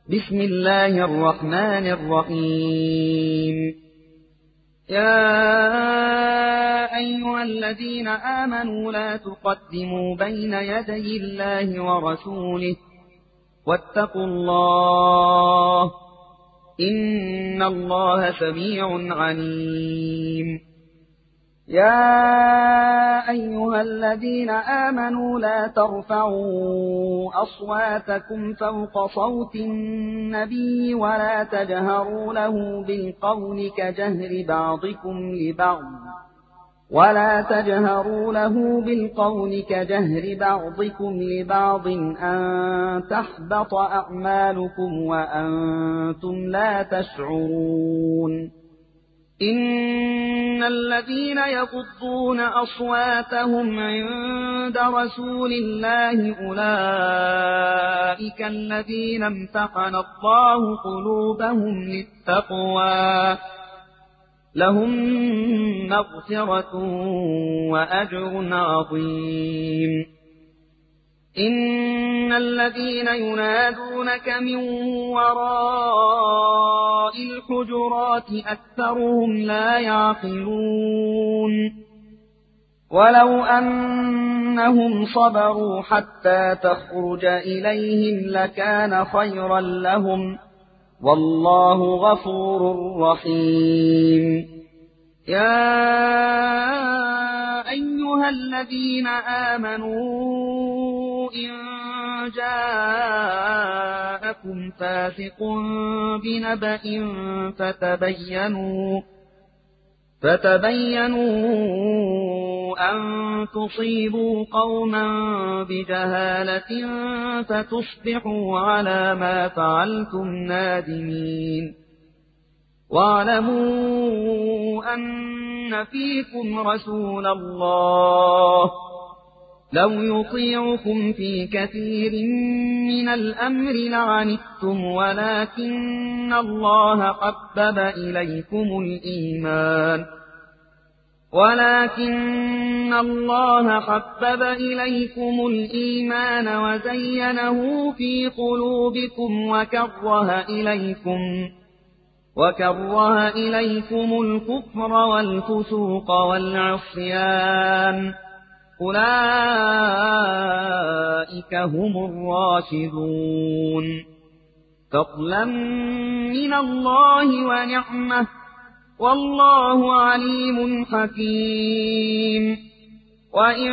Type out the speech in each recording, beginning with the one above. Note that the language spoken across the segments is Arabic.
بسم الله الرحمن الرحيم. يا أيها الذين آمنوا لا تقدموا بين يدي الله ورسوله واتقوا الله إن الله سميع عليم. يا أيها الذين آمنوا لا ترفعوا أصواتكم فوق صوت النبي ولا تجهروا له بالقول كجهر بعضكم لبعض أن تحبط أعمالكم وأنتم لا تشعرون. إن الذين يغضون أصواتهم عند رسول الله أولئك الذين امتحن الله قلوبهم للتقوى لهم مغفرة وأجر عظيم. إن الذين ينادونك من وراء الحجرات أكثرهم لا يعقلون. ولو أنهم صبروا حتى تخرج إليهم لكان خيرا لهم والله غفور رحيم. يا أيها الذين آمنوا إن جاءكم فاسق بنبأ فتبينوا أن تصيبوا قوما بجهالة فتصبحوا على ما فعلتم نادمين. واعلموا أن فيكم رسول الله لو يطيعكم في كثير من الأمر لعنتم ولكن الله حبب إليكم الإيمان وزينه في قلوبكم وكره إليكم الكفر والفسوق والعصيان أولئك هم الراشدون فضلا من الله ونعمة والله عليم حكيم. وإن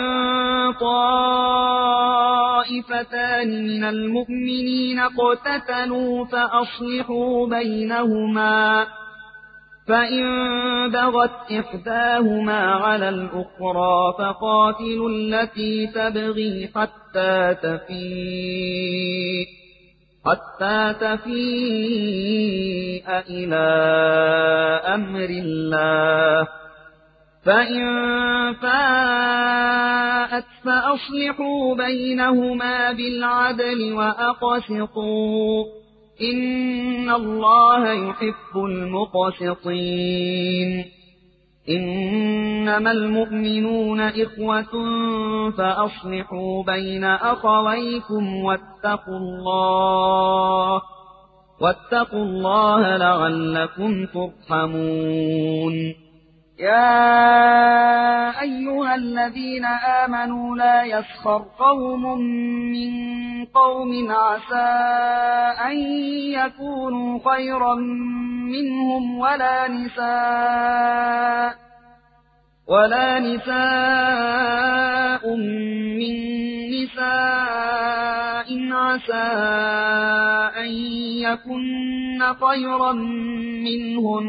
طائفتان من المؤمنين اقتتلوا فأصلحوا بينهما فإن بغت إحداهما على الأخرى فقاتلوا التي تبغي حتى تفيء إلى أمر الله فإن فاءت فأصلحوا بينهما بالعدل وأقسطوا إن الله يحب المقسطين. إنما المؤمنون إخوة فأصلحوا بين أخويكم واتقوا الله لعلكم ترحمون. يا أيها الذين آمنوا لا يسخر قوم من قوم عسى أن يكونوا خيرا منهم ولا نساء من نساء عسى أن يكن خيرا منهن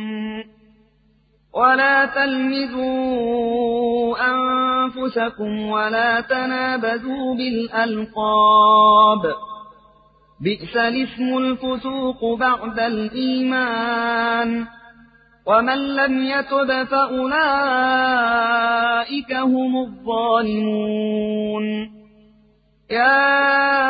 ولا تلمزوا أنفسكم ولا تنابزوا بالألقاب بئس الاسم الفسوق بعد الإيمان ومن لم يتب فأولئك هم الظالمون. يا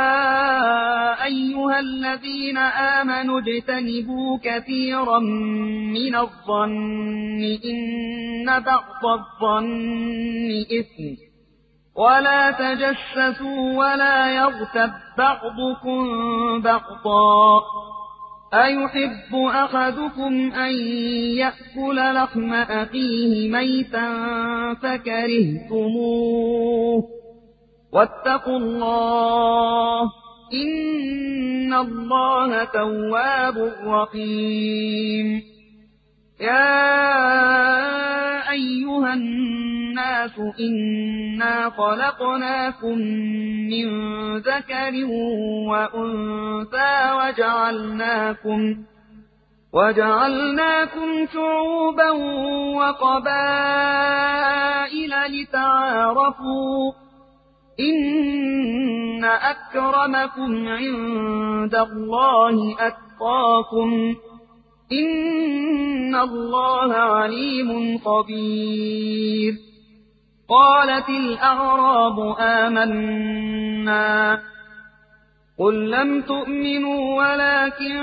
أيها الذين آمنوا اجتنبوا كثيرا من الظن إن بعض الظن إثم ولا تجسسوا ولا يغتب بعضكم بعضا أيحب أحدكم أن يأكل لحم أخيه ميتا فكرهتموه واتقوا الله إن الله تواب رحيم يا أيها الناس إنا خلقناكم من ذكر وأنثى وجعلناكم شعوبا وقبائل لتعارفوا إن أكرمكم عند الله أتقاكم إن الله عليم خبير قالت الأعراب آمنا قل لم تؤمنوا ولكن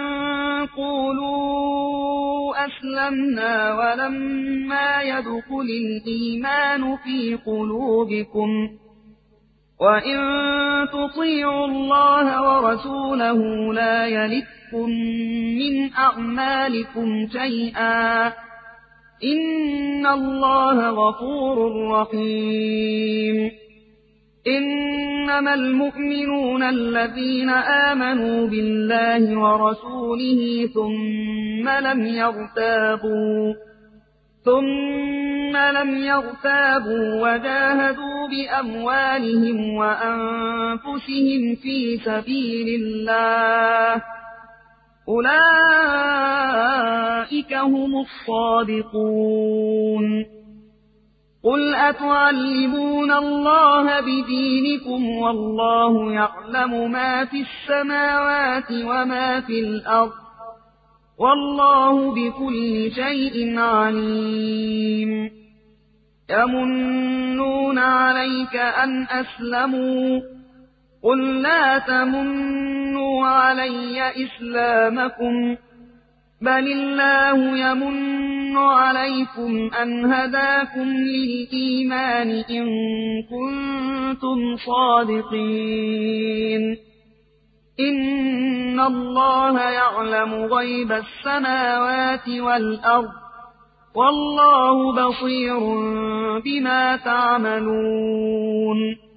قولوا أسلمنا ولما يدخل الإيمان في قلوبكم وإن تطيعوا الله ورسوله لا يلتكم من أعمالكم شيئا إن الله غفور رحيم إنما المؤمنون الذين آمنوا بالله ورسوله ثم لم يرتابوا وجاهدوا بأموالهم وأنفسهم في سبيل الله أولئك هم الصادقون قل أتعلمون الله بدينكم والله يعلم ما في السماوات وما في الأرض والله بكل شيء عليم يمنون عليك أن أسلموا قل لا تمنوا علي إسلامكم بل الله يمن عليكم أن هداكم للإيمان إن كنتم صادقين إن الله يعلم غيب السماوات والأرض والله بصير بما تعملون